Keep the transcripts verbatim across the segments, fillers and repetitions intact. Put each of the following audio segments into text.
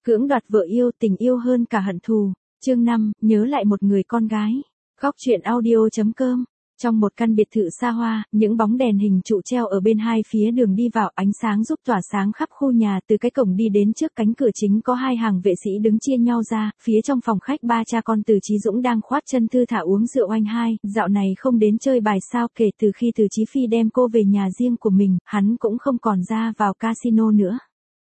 Cưỡng đoạt vợ yêu, tình yêu hơn cả hận thù. Chương năm, nhớ lại một người con gái. Góc truyện audio chấm com. Trong một căn biệt thự xa hoa, những bóng đèn hình trụ treo ở bên hai phía đường đi vào, ánh sáng giúp tỏa sáng khắp khu nhà. Từ cái cổng đi đến trước cánh cửa chính có hai hàng vệ sĩ đứng chia nhau ra, phía trong phòng khách ba cha con Từ Chí Dũng đang khoát chân thư thả uống rượu oanh hai, dạo này không đến chơi bài sao. Kể từ khi Từ Chí Phi đem cô về nhà riêng của mình, hắn cũng không còn ra vào casino nữa.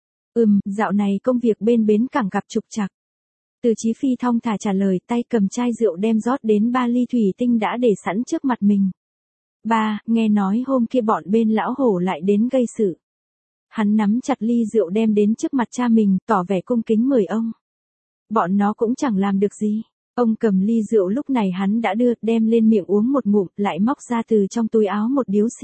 Ừm, dạo này công việc bên bến cảng gặp trục trặc. Từ Chí Phi thong thả trả lời, tay cầm chai rượu đem rót đến ba ly thủy tinh đã để sẵn trước mặt mình. Ba, nghe nói hôm kia bọn bên lão hổ lại đến gây sự. Hắn nắm chặt ly rượu đem đến trước mặt cha mình, tỏ vẻ cung kính mời ông. Bọn nó cũng chẳng làm được gì. Ông cầm ly rượu lúc này hắn đã đưa, đem lên miệng uống một ngụm, lại móc ra từ trong túi áo một điếu xì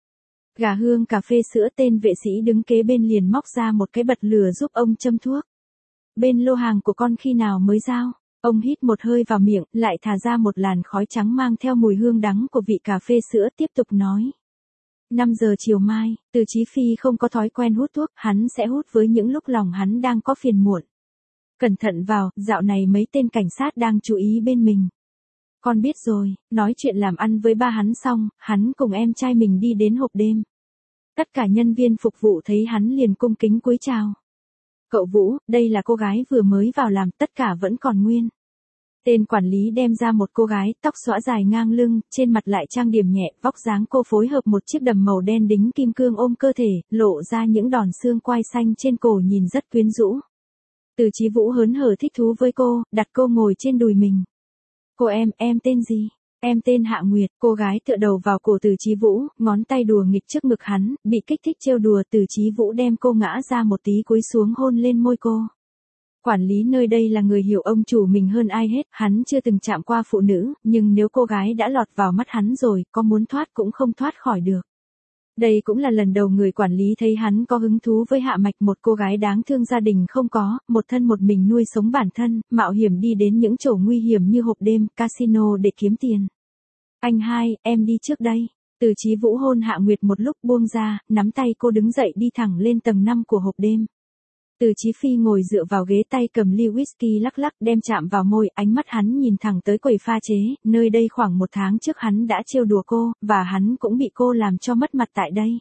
gà hương cà phê sữa. Tên vệ sĩ đứng kế bên liền móc ra một cái bật lửa giúp ông châm thuốc. Bên lô hàng của con khi nào mới giao? Ông hít một hơi vào miệng, lại thả ra một làn khói trắng mang theo mùi hương đắng của vị cà phê sữa, tiếp tục nói. năm giờ chiều mai. Từ Chí Phi không có thói quen hút thuốc, hắn sẽ hút với những lúc lòng hắn đang có phiền muộn. Cẩn thận vào, dạo này mấy tên cảnh sát đang chú ý bên mình. Con biết rồi. Nói chuyện làm ăn với ba hắn xong, hắn cùng em trai mình đi đến hộp đêm. Tất cả nhân viên phục vụ thấy hắn liền cung kính cúi chào. Cậu Vũ, đây là cô gái vừa mới vào làm, tất cả vẫn còn nguyên. Tên quản lý đem ra một cô gái, tóc xõa dài ngang lưng, trên mặt lại trang điểm nhẹ, vóc dáng cô phối hợp một chiếc đầm màu đen đính kim cương ôm cơ thể, lộ ra những đòn xương quai xanh trên cổ nhìn rất quyến rũ. Từ Chí Vũ hớn hở thích thú với cô, đặt cô ngồi trên đùi mình. Cô em, em tên gì? Em tên Hạ Nguyệt. Cô gái tựa đầu vào cổ Từ Chí Vũ, ngón tay đùa nghịch trước ngực hắn, bị kích thích trêu đùa. Từ Chí Vũ đem cô ngã ra một tí cúi xuống hôn lên môi cô. Quản lý nơi đây là người hiểu ông chủ mình hơn ai hết, hắn chưa từng chạm qua phụ nữ, nhưng nếu cô gái đã lọt vào mắt hắn rồi, có muốn thoát cũng không thoát khỏi được. Đây cũng là lần đầu người quản lý thấy hắn có hứng thú với Hạ Mạch, một cô gái đáng thương gia đình không có, một thân một mình nuôi sống bản thân, mạo hiểm đi đến những chỗ nguy hiểm như hộp đêm, casino để kiếm tiền. Anh hai, em đi trước đây. Từ Chí Vũ hôn Hạ Nguyệt một lúc buông ra, nắm tay cô đứng dậy đi thẳng lên tầng năm của hộp đêm. Từ Chí Phi ngồi dựa vào ghế, tay cầm ly whisky lắc lắc đem chạm vào môi, ánh mắt hắn nhìn thẳng tới quầy pha chế, nơi đây khoảng một tháng trước hắn đã trêu đùa cô, và hắn cũng bị cô làm cho mất mặt tại đây.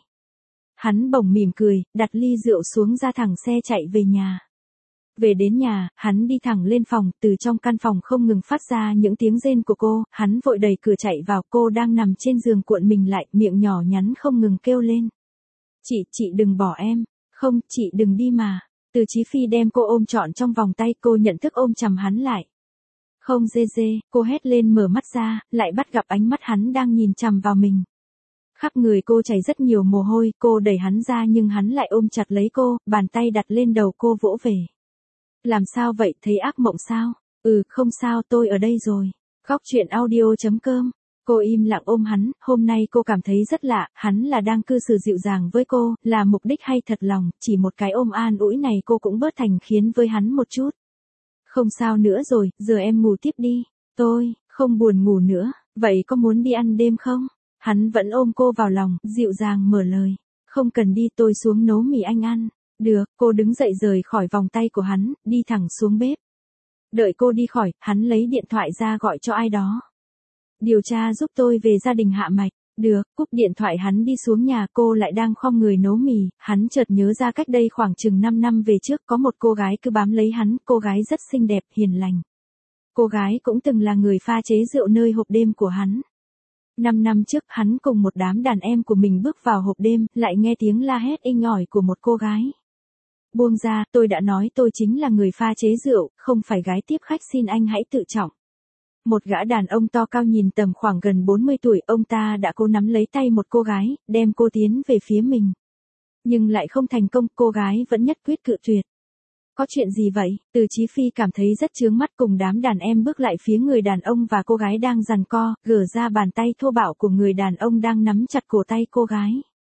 Hắn bỗng mỉm cười, đặt ly rượu xuống ra thẳng xe chạy về nhà. Về đến nhà, hắn đi thẳng lên phòng, từ trong căn phòng không ngừng phát ra những tiếng rên của cô, hắn vội đẩy cửa chạy vào, cô đang nằm trên giường cuộn mình lại, miệng nhỏ nhắn không ngừng kêu lên. Chị, chị đừng bỏ em. Không, chị đừng đi mà. Từ Chí Phi đem cô ôm trọn trong vòng tay, cô nhận thức ôm chầm hắn lại. Không dê dê, cô hét lên mở mắt ra, lại bắt gặp ánh mắt hắn đang nhìn chằm vào mình. Khắp người cô chảy rất nhiều mồ hôi, cô đẩy hắn ra nhưng hắn lại ôm chặt lấy cô, bàn tay đặt lên đầu cô vỗ về. Làm sao vậy, thấy ác mộng sao? Ừ, không sao, tôi ở đây rồi. Góc truyện audio chấm com. Cô im lặng ôm hắn, hôm nay cô cảm thấy rất lạ, hắn là đang cư xử dịu dàng với cô, là mục đích hay thật lòng, chỉ một cái ôm an ủi này cô cũng bớt thành khiến với hắn một chút. Không sao nữa rồi, giờ em ngủ tiếp đi. Tôi, không buồn ngủ nữa, vậy có muốn đi ăn đêm không? Hắn vẫn ôm cô vào lòng, dịu dàng mở lời. Không cần đi, tôi xuống nấu mì anh ăn. Được, cô đứng dậy rời khỏi vòng tay của hắn, đi thẳng xuống bếp. Đợi cô đi khỏi, hắn lấy điện thoại ra gọi cho ai đó. Điều tra giúp tôi về gia đình Hạ Mạch. Được, cúp điện thoại hắn đi xuống nhà, cô lại đang khom người nấu mì, hắn chợt nhớ ra cách đây khoảng chừng năm năm về trước có một cô gái cứ bám lấy hắn, cô gái rất xinh đẹp, hiền lành. Cô gái cũng từng là người pha chế rượu nơi hộp đêm của hắn. Năm năm trước, hắn cùng một đám đàn em của mình bước vào hộp đêm, lại nghe tiếng la hét inh ỏi của một cô gái. Buông ra, tôi đã nói tôi chính là người pha chế rượu, không phải gái tiếp khách, xin anh hãy tự trọng. Một gã đàn ông to cao nhìn tầm khoảng gần bốn mươi tuổi, ông ta đã cố nắm lấy tay một cô gái, đem cô tiến về phía mình. Nhưng lại không thành công, cô gái vẫn nhất quyết cự tuyệt. Có chuyện gì vậy? Từ Chí Phi cảm thấy rất chướng mắt, cùng đám đàn em bước lại phía người đàn ông và cô gái đang giằng co, gỡ ra bàn tay thô bạo của người đàn ông đang nắm chặt cổ tay cô gái.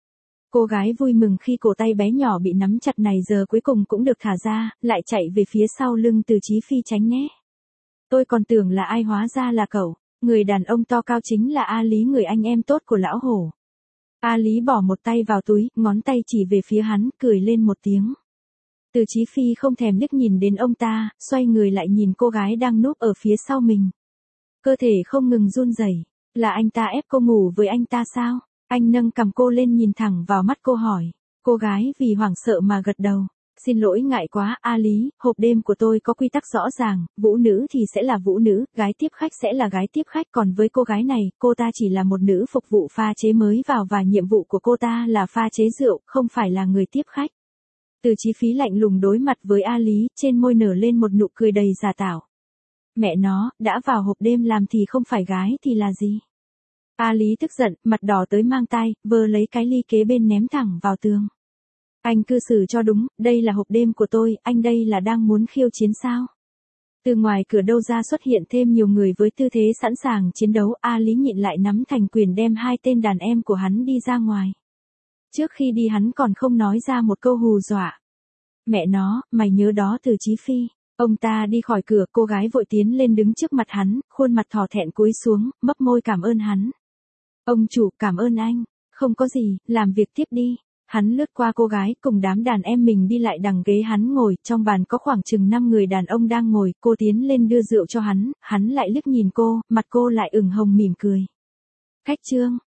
Cô gái vui mừng khi cổ tay bé nhỏ bị nắm chặt này giờ cuối cùng cũng được thả ra, lại chạy về phía sau lưng Từ Chí Phi tránh né. Tôi còn tưởng là ai, hóa ra là cậu. Người đàn ông to cao chính là A Lý, người anh em tốt của lão hổ. A Lý bỏ một tay vào túi, ngón tay chỉ về phía hắn, cười lên một tiếng. Từ Chí Phi không thèm liếc nhìn đến ông ta, xoay người lại nhìn cô gái đang núp ở phía sau mình. Cơ thể không ngừng run rẩy. Là anh ta ép cô ngủ với anh ta sao? Anh nâng cằm cô lên nhìn thẳng vào mắt cô hỏi. Cô gái vì hoảng sợ mà gật đầu. Xin lỗi ngại quá, A Lý, hộp đêm của tôi có quy tắc rõ ràng, vũ nữ thì sẽ là vũ nữ, gái tiếp khách sẽ là gái tiếp khách, còn với cô gái này, cô ta chỉ là một nữ phục vụ pha chế mới vào và nhiệm vụ của cô ta là pha chế rượu, không phải là người tiếp khách. Từ Chí Phí lạnh lùng đối mặt với A Lý, trên môi nở lên một nụ cười đầy giả tạo. Mẹ nó, đã vào hộp đêm làm thì không phải gái thì là gì? A Lý tức giận, mặt đỏ tới mang tai, vơ lấy cái ly kế bên ném thẳng vào tường. Anh cư xử cho đúng, đây là hộp đêm của tôi, anh đây là đang muốn khiêu chiến sao? Từ ngoài cửa đâu ra xuất hiện thêm nhiều người với tư thế sẵn sàng chiến đấu, A Lý nhịn lại nắm thành quyền đem hai tên đàn em của hắn đi ra ngoài. Trước khi đi hắn còn không nói ra một câu hù dọa. Mẹ nó, mày nhớ đó Từ Chí Phi. Ông ta đi khỏi cửa, cô gái vội tiến lên đứng trước mặt hắn, khuôn mặt thỏ thẹn cúi xuống, mấp môi cảm ơn hắn. Ông chủ, cảm ơn anh. Không có gì, làm việc tiếp đi. Hắn lướt qua cô gái cùng đám đàn em mình đi lại đằng ghế hắn ngồi, trong bàn có khoảng chừng năm người đàn ông đang ngồi, cô tiến lên đưa rượu cho hắn, hắn lại liếc nhìn cô, mặt cô lại ửng hồng mỉm cười. Khách trương,